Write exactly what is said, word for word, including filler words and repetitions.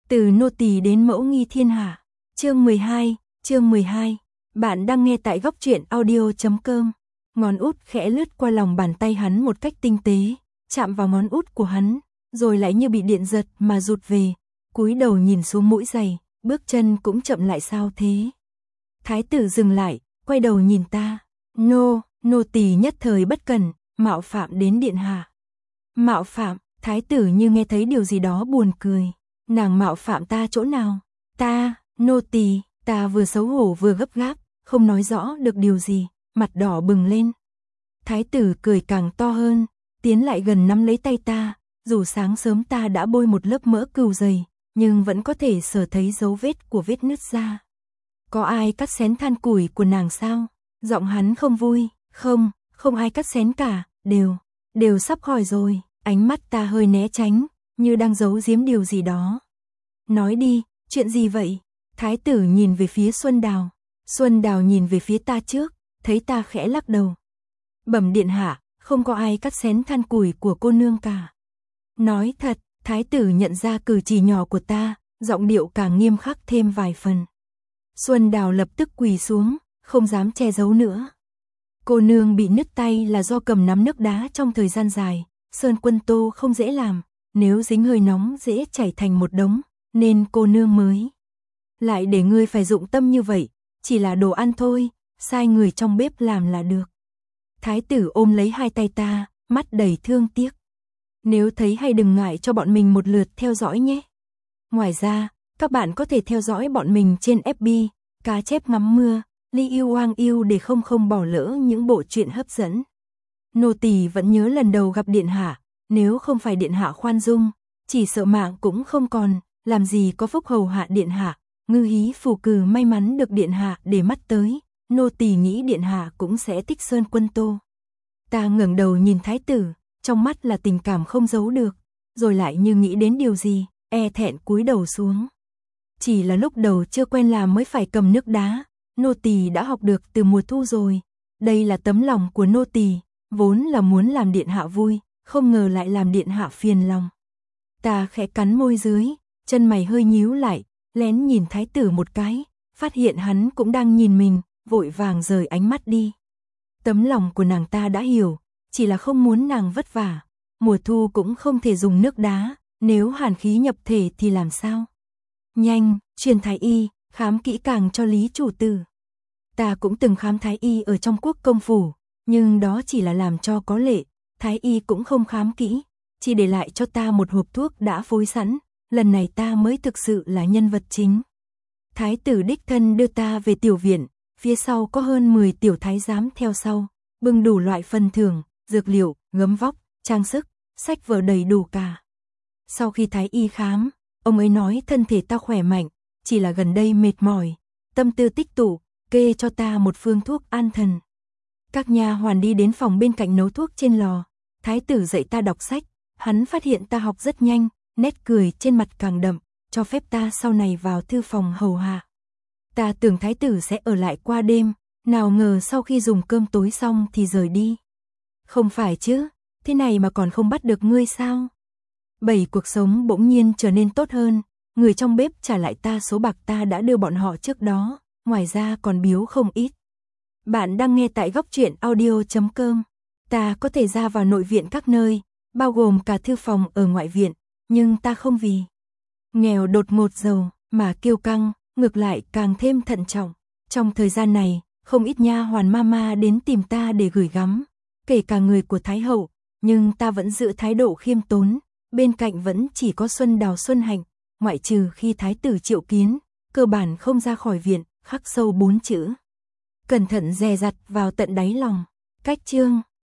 Từ nô tỳ đến mẫu nghi thiên hạ. Chương mười hai, chương mười hai. Bạn đang nghe tại góc truyện audio chấm com. Ngón út khẽ lướt qua lòng bàn tay hắn một cách tinh tế, chạm vào ngón út của hắn, rồi lại như bị điện giật mà rụt về, cúi đầu nhìn xuống mũi giày, bước chân cũng chậm lại. Sao thế? Thái tử dừng lại, quay đầu nhìn ta. Nô, nô tỳ nhất thời bất cẩn, mạo phạm đến điện hạ. Mạo phạm? Thái tử như nghe thấy điều gì đó buồn cười. Nàng mạo phạm ta chỗ nào? Ta, nô tỳ, ta vừa xấu hổ vừa gấp gáp, không nói rõ được điều gì, mặt đỏ bừng lên. Thái tử cười càng to hơn, tiến lại gần nắm lấy tay ta, dù sáng sớm ta đã bôi một lớp mỡ cừu dày, nhưng vẫn có thể sờ thấy dấu vết của vết nứt da. Có ai cắt xén than củi của nàng sao? Giọng hắn không vui. Không, không ai cắt xén cả, đều, đều sắp khỏi rồi. Ánh mắt ta hơi né tránh, như đang giấu giếm điều gì đó. Nói đi, chuyện gì vậy? Thái tử nhìn về phía Xuân Đào. Xuân Đào nhìn về phía ta trước, thấy ta khẽ lắc đầu. Bẩm điện hạ, không có ai cắt xén than củi của cô nương cả. Nói thật, thái tử nhận ra cử chỉ nhỏ của ta, giọng điệu càng nghiêm khắc thêm vài phần. Xuân Đào lập tức quỳ xuống, không dám che giấu nữa. Cô nương bị nứt tay là do cầm nắm nước đá trong thời gian dài, sơn quân tô không dễ làm, nếu dính hơi nóng dễ chảy thành một đống, nên cô nương mới. Lại để ngươi phải dụng tâm như vậy, chỉ là đồ ăn thôi, sai người trong bếp làm là được. Thái tử ôm lấy hai tay ta, mắt đầy thương tiếc. Nếu thấy hay đừng ngại cho bọn mình một lượt theo dõi nhé. Ngoài ra, các bạn có thể theo dõi bọn mình trên ép bê, Cá Chép Ngắm Mưa, Li Yêu Oang Yêu để không không bỏ lỡ những bộ truyện hấp dẫn. Nô tỳ vẫn nhớ lần đầu gặp điện hạ, nếu không phải điện hạ khoan dung, chỉ sợ mạng cũng không còn, làm gì có phúc hầu hạ điện hạ, ngư hí phù cừ may mắn được điện hạ để mắt tới, nô tỳ nghĩ điện hạ cũng sẽ thích sơn quân tô. Ta ngẩng đầu nhìn thái tử, trong mắt là tình cảm không giấu được, rồi lại như nghĩ đến điều gì, e thẹn cúi đầu xuống. Chỉ là lúc đầu chưa quen làm mới phải cầm nước đá, nô tỳ đã học được từ mùa thu rồi. Đây là tấm lòng của nô tỳ, vốn là muốn làm điện hạ vui, không ngờ lại làm điện hạ phiền lòng. Ta khẽ cắn môi dưới, chân mày hơi nhíu lại, lén nhìn thái tử một cái, phát hiện hắn cũng đang nhìn mình, vội vàng rời ánh mắt đi. Tấm lòng của nàng ta đã hiểu, chỉ là không muốn nàng vất vả. Mùa thu cũng không thể dùng nước đá, nếu hàn khí nhập thể thì làm sao? Nhanh, truyền thái y, khám kỹ càng cho Lý chủ tử. Ta cũng từng khám thái y ở trong quốc công phủ, nhưng đó chỉ là làm cho có lệ, thái y cũng không khám kỹ, chỉ để lại cho ta một hộp thuốc đã phối sẵn, lần này ta mới thực sự là nhân vật chính. Thái tử đích thân đưa ta về tiểu viện, phía sau có hơn mười tiểu thái giám theo sau, bưng đủ loại phần thưởng, dược liệu, gấm vóc, trang sức, sách vở đầy đủ cả. Sau khi thái y khám, ông ấy nói thân thể ta khỏe mạnh, chỉ là gần đây mệt mỏi, tâm tư tích tụ, kê cho ta một phương thuốc an thần. Các nha hoàn đi đến phòng bên cạnh nấu thuốc trên lò, thái tử dạy ta đọc sách, hắn phát hiện ta học rất nhanh, nét cười trên mặt càng đậm, cho phép ta sau này vào thư phòng hầu hạ. Ta tưởng thái tử sẽ ở lại qua đêm, nào ngờ sau khi dùng cơm tối xong thì rời đi. Không phải chứ, thế này mà còn không bắt được ngươi sao? Bảy cuộc sống bỗng nhiên trở nên tốt hơn, người trong bếp trả lại ta số bạc ta đã đưa bọn họ trước đó, ngoài ra còn biếu không ít. Bạn đang nghe tại góc truyện audio chấm com. Ta có thể ra vào nội viện các nơi, bao gồm cả thư phòng ở ngoại viện, nhưng ta không vì nghèo đột ngột giàu mà kiêu căng, ngược lại càng thêm thận trọng. Trong thời gian này, không ít nha hoàn mama đến tìm ta để gửi gắm, kể cả người của Thái hậu, nhưng ta vẫn giữ thái độ khiêm tốn, bên cạnh vẫn chỉ có Xuân Đào Xuân Hạnh, ngoại trừ khi thái tử triệu kiến, cơ bản không ra khỏi viện, khắc sâu bốn chữ. Cẩn thận dè dặt vào tận đáy lòng. Cách chương